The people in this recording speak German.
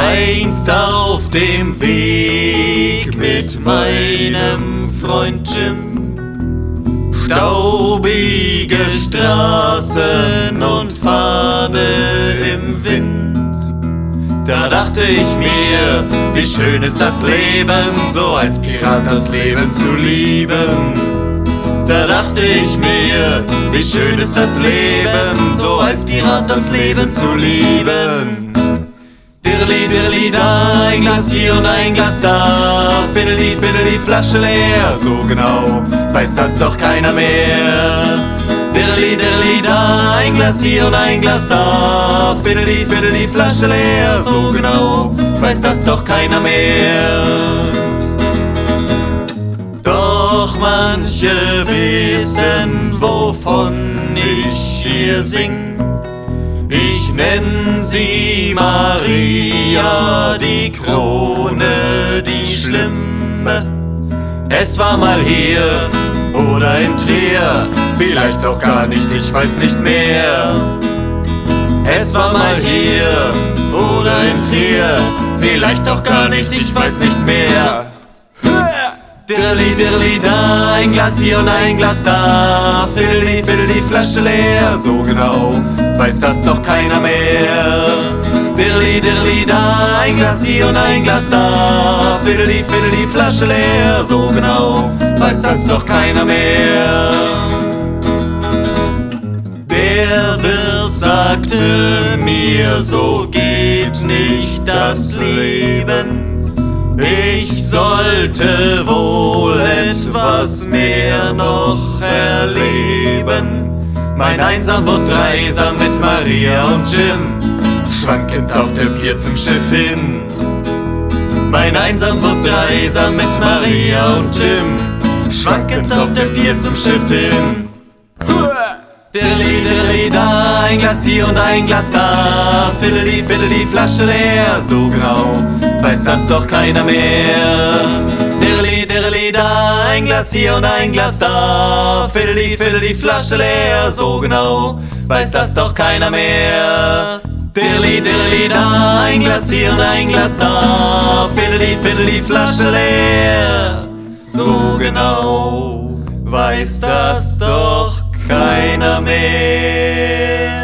Einst auf dem Weg mit meinem Freund Jim, staubige Straßen und Pfade im Wind. Da dachte ich mir, wie schön ist das Leben, so als Pirat das Leben zu lieben. Da dachte ich mir, wie schön ist das Leben, so als Pirat das Leben zu lieben. Dirli, dirli, da, ein Glas hier und ein Glas da, fiddeli, fiddeli, Flasche leer, so genau weiß das doch keiner mehr. Dirli, dirli, da, ein Glas hier und ein Glas da, fiddeli, fiddeli, Flasche leer, so genau weiß das doch keiner mehr. Doch manche wissen, wovon ich hier sing. Ich nenn sie Maria, die Krone, die Schlimme. Es war mal hier oder in Trier, vielleicht auch gar nicht, ich weiß nicht mehr. Es war mal hier oder in Trier, vielleicht auch gar nicht, ich weiß nicht mehr. Dirli, dirli, da, ein Glas hier und ein Glas da, fiddeli, fiddeli, Flasche leer, so genau weiß das doch keiner mehr. Dirli, dirli, da, ein Glas hier und ein Glas da, fiddeli, fiddeli, Flasche leer, so genau weiß das doch keiner mehr. Der Wirt sagte mir, so geht nicht das Leben. Ich sollte wohl etwas mehr noch erleben. Mein Einsam wird Dreisam mit Maria und Jim, schwankend auf der Pier zum Schiff hin. Mein Einsam wird Dreisam mit Maria und Jim, schwankend auf der Pier zum Schiff hin. Dirli, dirli, da, ein Glas hier und ein Glas da, fiddeli, fiddeli, Flasche leer, so genau weiß das doch keiner mehr. Dirli, dirli, da, ein Glas hier und ein Glas da, fiddeli, fiddeli, Flasche leer, so genau weiß das doch keiner mehr. Dirli, dirli, da, ein Glas hier und ein Glas da, fiddeli, fiddeli, Flasche leer, so genau weiß das doch keiner mehr.